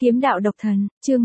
Kiếm đạo độc thần, chương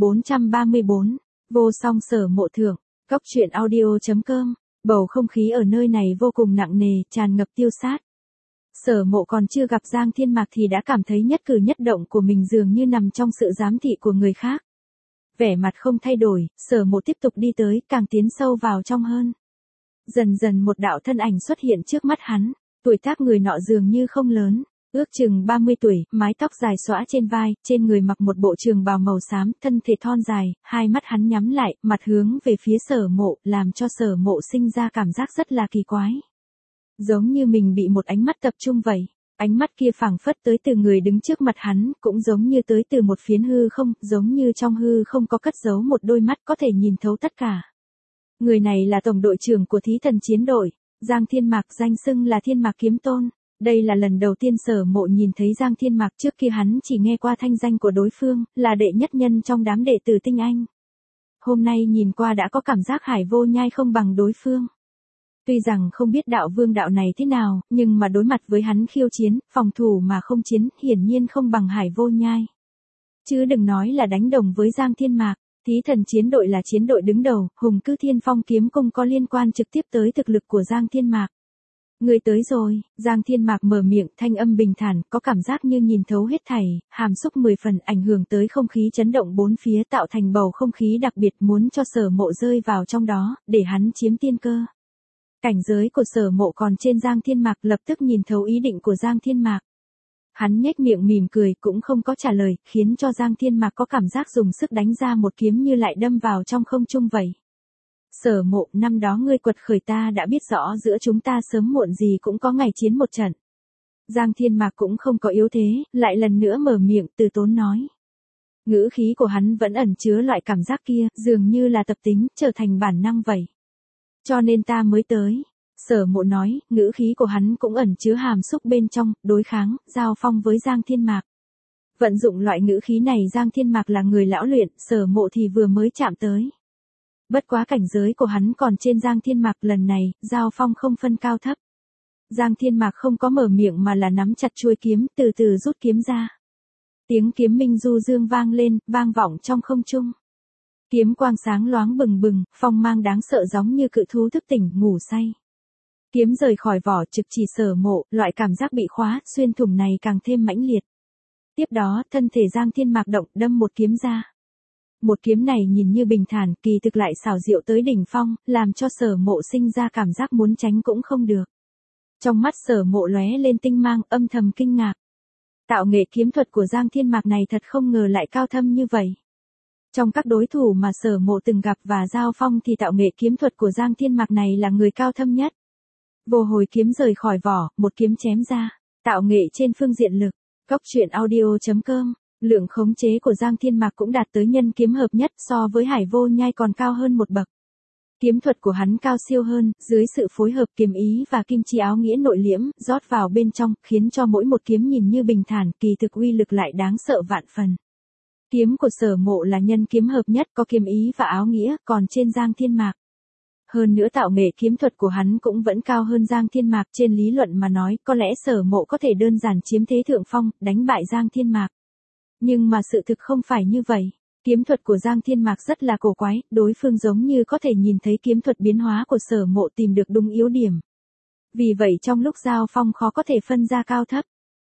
1434, vô song Sở Mộ thượng, Góc truyện audio.com, bầu không khí ở nơi này vô cùng nặng nề, tràn ngập tiêu sát. Sở Mộ còn chưa gặp Giang Thiên Mạc thì đã cảm thấy nhất cử nhất động của mình dường như nằm trong sự giám thị của người khác. Vẻ mặt không thay đổi, Sở Mộ tiếp tục đi tới, càng tiến sâu vào trong hơn. Dần dần một đạo thân ảnh xuất hiện trước mắt hắn, tuổi tác người nọ dường như không lớn. Ước chừng 30 tuổi, mái tóc dài xõa trên vai, trên người mặc một bộ trường bào màu xám, thân thể thon dài, hai mắt hắn nhắm lại, mặt hướng về phía Sở Mộ, làm cho Sở Mộ sinh ra cảm giác rất là kỳ quái. Giống như mình bị một ánh mắt tập trung vậy, ánh mắt kia phảng phất tới từ người đứng trước mặt hắn, cũng giống như tới từ một phiến hư không, giống như trong hư không có cất giấu một đôi mắt có thể nhìn thấu tất cả. Người này là tổng đội trưởng của Thí Thần chiến đội, Giang Thiên Mạc, danh xưng là Thiên Mạc Kiếm Tôn. Đây là lần đầu tiên Sở Mộ nhìn thấy Giang Thiên Mạc, trước kia hắn chỉ nghe qua thanh danh của đối phương, là đệ nhất nhân trong đám đệ tử tinh anh. Hôm nay nhìn qua đã có cảm giác Hải Vô Nhai không bằng đối phương. Tuy rằng không biết đạo vương đạo này thế nào, nhưng mà đối mặt với hắn khiêu chiến, phòng thủ mà không chiến, hiển nhiên không bằng Hải Vô Nhai. Chứ đừng nói là đánh đồng với Giang Thiên Mạc. Thí Thần chiến đội là chiến đội đứng đầu, Hùng Cư Thiên Phong kiếm cung có liên quan trực tiếp tới thực lực của Giang Thiên Mạc. Người tới rồi, Giang Thiên Mạc mở miệng, thanh âm bình thản, có cảm giác như nhìn thấu hết thảy, hàm xúc 10 phần, ảnh hưởng tới không khí chấn động bốn phía, tạo thành bầu không khí đặc biệt, muốn cho Sở Mộ rơi vào trong đó, để hắn chiếm tiên cơ. Cảnh giới của Sở Mộ còn trên Giang Thiên Mạc, lập tức nhìn thấu ý định của Giang Thiên Mạc. Hắn nhếch miệng mỉm cười, cũng không có trả lời, khiến cho Giang Thiên Mạc có cảm giác dùng sức đánh ra một kiếm như lại đâm vào trong không trung vậy. Sở Mộ, năm đó ngươi quật khởi ta đã biết rõ giữa chúng ta sớm muộn gì cũng có ngày chiến một trận. Giang Thiên Mạc cũng không có yếu thế, lại lần nữa mở miệng từ tốn nói. Ngữ khí của hắn vẫn ẩn chứa loại cảm giác kia, dường như là tập tính, trở thành bản năng vậy. Cho nên ta mới tới. Sở Mộ nói, ngữ khí của hắn cũng ẩn chứa hàm xúc bên trong, đối kháng, giao phong với Giang Thiên Mạc. Vận dụng loại ngữ khí này Giang Thiên Mạc là người lão luyện, Sở Mộ thì vừa mới chạm tới. Bất quá cảnh giới của hắn còn trên Giang Thiên Mạc, lần này, giao phong không phân cao thấp. Giang Thiên Mạc không có mở miệng mà là nắm chặt chuôi kiếm, từ từ rút kiếm ra. Tiếng kiếm minh du dương vang lên, vang vọng trong không trung. Kiếm quang sáng loáng bừng bừng, phong mang đáng sợ giống như cự thú thức tỉnh, ngủ say. Kiếm rời khỏi vỏ trực chỉ Sở Mộ, loại cảm giác bị khóa, xuyên thủng này càng thêm mãnh liệt. Tiếp đó, thân thể Giang Thiên Mạc động, đâm một kiếm ra. Một kiếm này nhìn như bình thản, kỳ thực lại xảo diệu tới đỉnh phong, làm cho Sở Mộ sinh ra cảm giác muốn tránh cũng không được. Trong mắt Sở Mộ lóe lên tinh mang, âm thầm kinh ngạc. Tạo nghệ kiếm thuật của Giang Thiên Mạc này thật không ngờ lại cao thâm như vậy. Trong các đối thủ mà Sở Mộ từng gặp và giao phong thì tạo nghệ kiếm thuật của Giang Thiên Mạc này là người cao thâm nhất. Vô hồi kiếm rời khỏi vỏ, một kiếm chém ra, tạo nghệ trên phương diện lực. Góc truyện audio.com, lượng khống chế của Giang Thiên Mạc cũng đạt tới nhân kiếm hợp nhất, so với Hải Vô Nhai còn cao hơn một bậc. Kiếm thuật của hắn cao siêu hơn, dưới sự phối hợp kiếm ý và kim chi áo nghĩa nội liễm, rót vào bên trong, khiến cho mỗi một kiếm nhìn như bình thản, kỳ thực uy lực lại đáng sợ vạn phần. Kiếm của Sở Mộ là nhân kiếm hợp nhất, có kiếm ý và áo nghĩa, còn trên Giang Thiên Mạc. Hơn nữa tạo nghệ kiếm thuật của hắn cũng vẫn cao hơn Giang Thiên Mạc, trên lý luận mà nói, có lẽ Sở Mộ có thể đơn giản chiếm thế thượng phong, đánh bại Giang Thiên Mạc. Nhưng mà sự thực không phải như vậy. Kiếm thuật của Giang Thiên Mạc rất là cổ quái, đối phương giống như có thể nhìn thấy kiếm thuật biến hóa của Sở Mộ, tìm được đúng yếu điểm. Vì vậy trong lúc giao phong khó có thể phân ra cao thấp.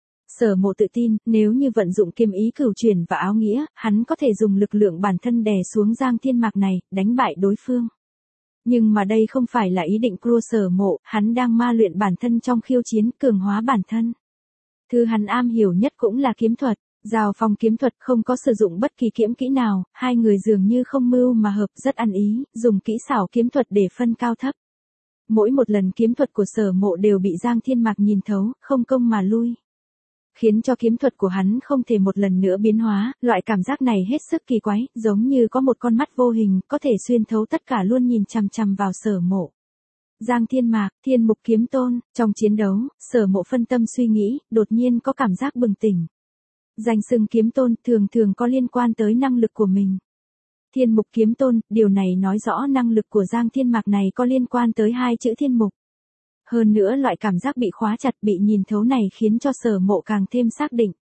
Sở Mộ tự tin, nếu như vận dụng kiếm ý cửu chuyển và áo nghĩa, hắn có thể dùng lực lượng bản thân đè xuống Giang Thiên Mạc này, đánh bại đối phương. Nhưng mà đây không phải là ý định của Sở Mộ, hắn đang ma luyện bản thân trong khiêu chiến, cường hóa bản thân. Thứ hắn am hiểu nhất cũng là kiếm thuật. Giao phong kiếm thuật không có sử dụng bất kỳ kiếm kỹ nào, hai người dường như không mưu mà hợp, rất ăn ý, dùng kỹ xảo kiếm thuật để phân cao thấp. Mỗi một lần kiếm thuật của Sở Mộ đều bị Giang Thiên Mạc nhìn thấu, không công mà lui. Khiến cho kiếm thuật của hắn không thể một lần nữa biến hóa, loại cảm giác này hết sức kỳ quái, giống như có một con mắt vô hình, có thể xuyên thấu tất cả luôn nhìn chằm chằm vào Sở Mộ. Giang Thiên Mạc, Thiên Mục Kiếm Tôn, trong chiến đấu, Sở Mộ phân tâm suy nghĩ, đột nhiên có cảm giác bừng tỉnh. Danh xưng kiếm tôn thường thường có liên quan tới năng lực của mình. Thiên Mục Kiếm Tôn, điều này nói rõ năng lực của Giang Thiên Mạc này có liên quan tới hai chữ thiên mục. Hơn nữa loại cảm giác bị khóa chặt, bị nhìn thấu này khiến cho Sở Mộ càng thêm xác định.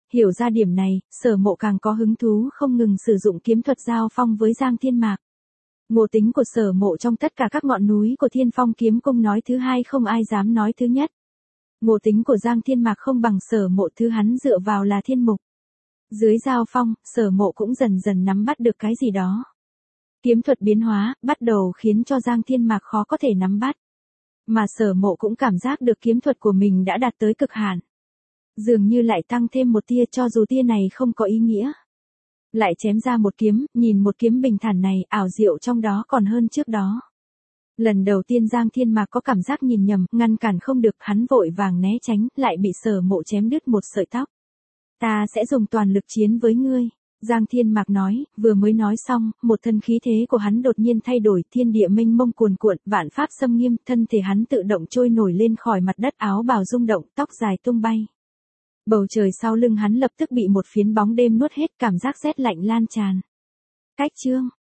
Hiểu ra điểm này, Sở Mộ càng có hứng thú không ngừng sử dụng kiếm thuật giao phong với Giang Thiên Mạc. Ngộ tính của Sở Mộ trong tất cả các ngọn núi của Thiên Phong kiếm cung nói thứ hai không ai dám nói thứ nhất. Ngộ tính của Giang Thiên Mạc không bằng Sở Mộ, thứ hắn dựa vào là thiên mục. Dưới giao phong, Sở Mộ cũng dần dần nắm bắt được cái gì đó. Kiếm thuật biến hóa, bắt đầu khiến cho Giang Thiên Mạc khó có thể nắm bắt. Mà Sở Mộ cũng cảm giác được kiếm thuật của mình đã đạt tới cực hạn. Dường như lại tăng thêm một tia, cho dù tia này không có ý nghĩa. Lại chém ra một kiếm, nhìn một kiếm bình thản này, ảo diệu trong đó còn hơn trước đó. Lần đầu tiên Giang Thiên Mạc có cảm giác nhìn nhầm, ngăn cản không được, hắn vội vàng né tránh, lại bị Sở Mộ chém đứt một sợi tóc. Ta sẽ dùng toàn lực chiến với ngươi. Giang Thiên Mạc nói, vừa mới nói xong, một thân khí thế của hắn đột nhiên thay đổi, thiên địa mênh mông cuồn cuộn, vạn pháp xâm nghiêm, thân thể hắn tự động trôi nổi lên khỏi mặt đất, áo bào rung động, tóc dài tung bay. Bầu trời sau lưng hắn lập tức bị một phiến bóng đêm nuốt hết, cảm giác rét lạnh lan tràn. Cách chương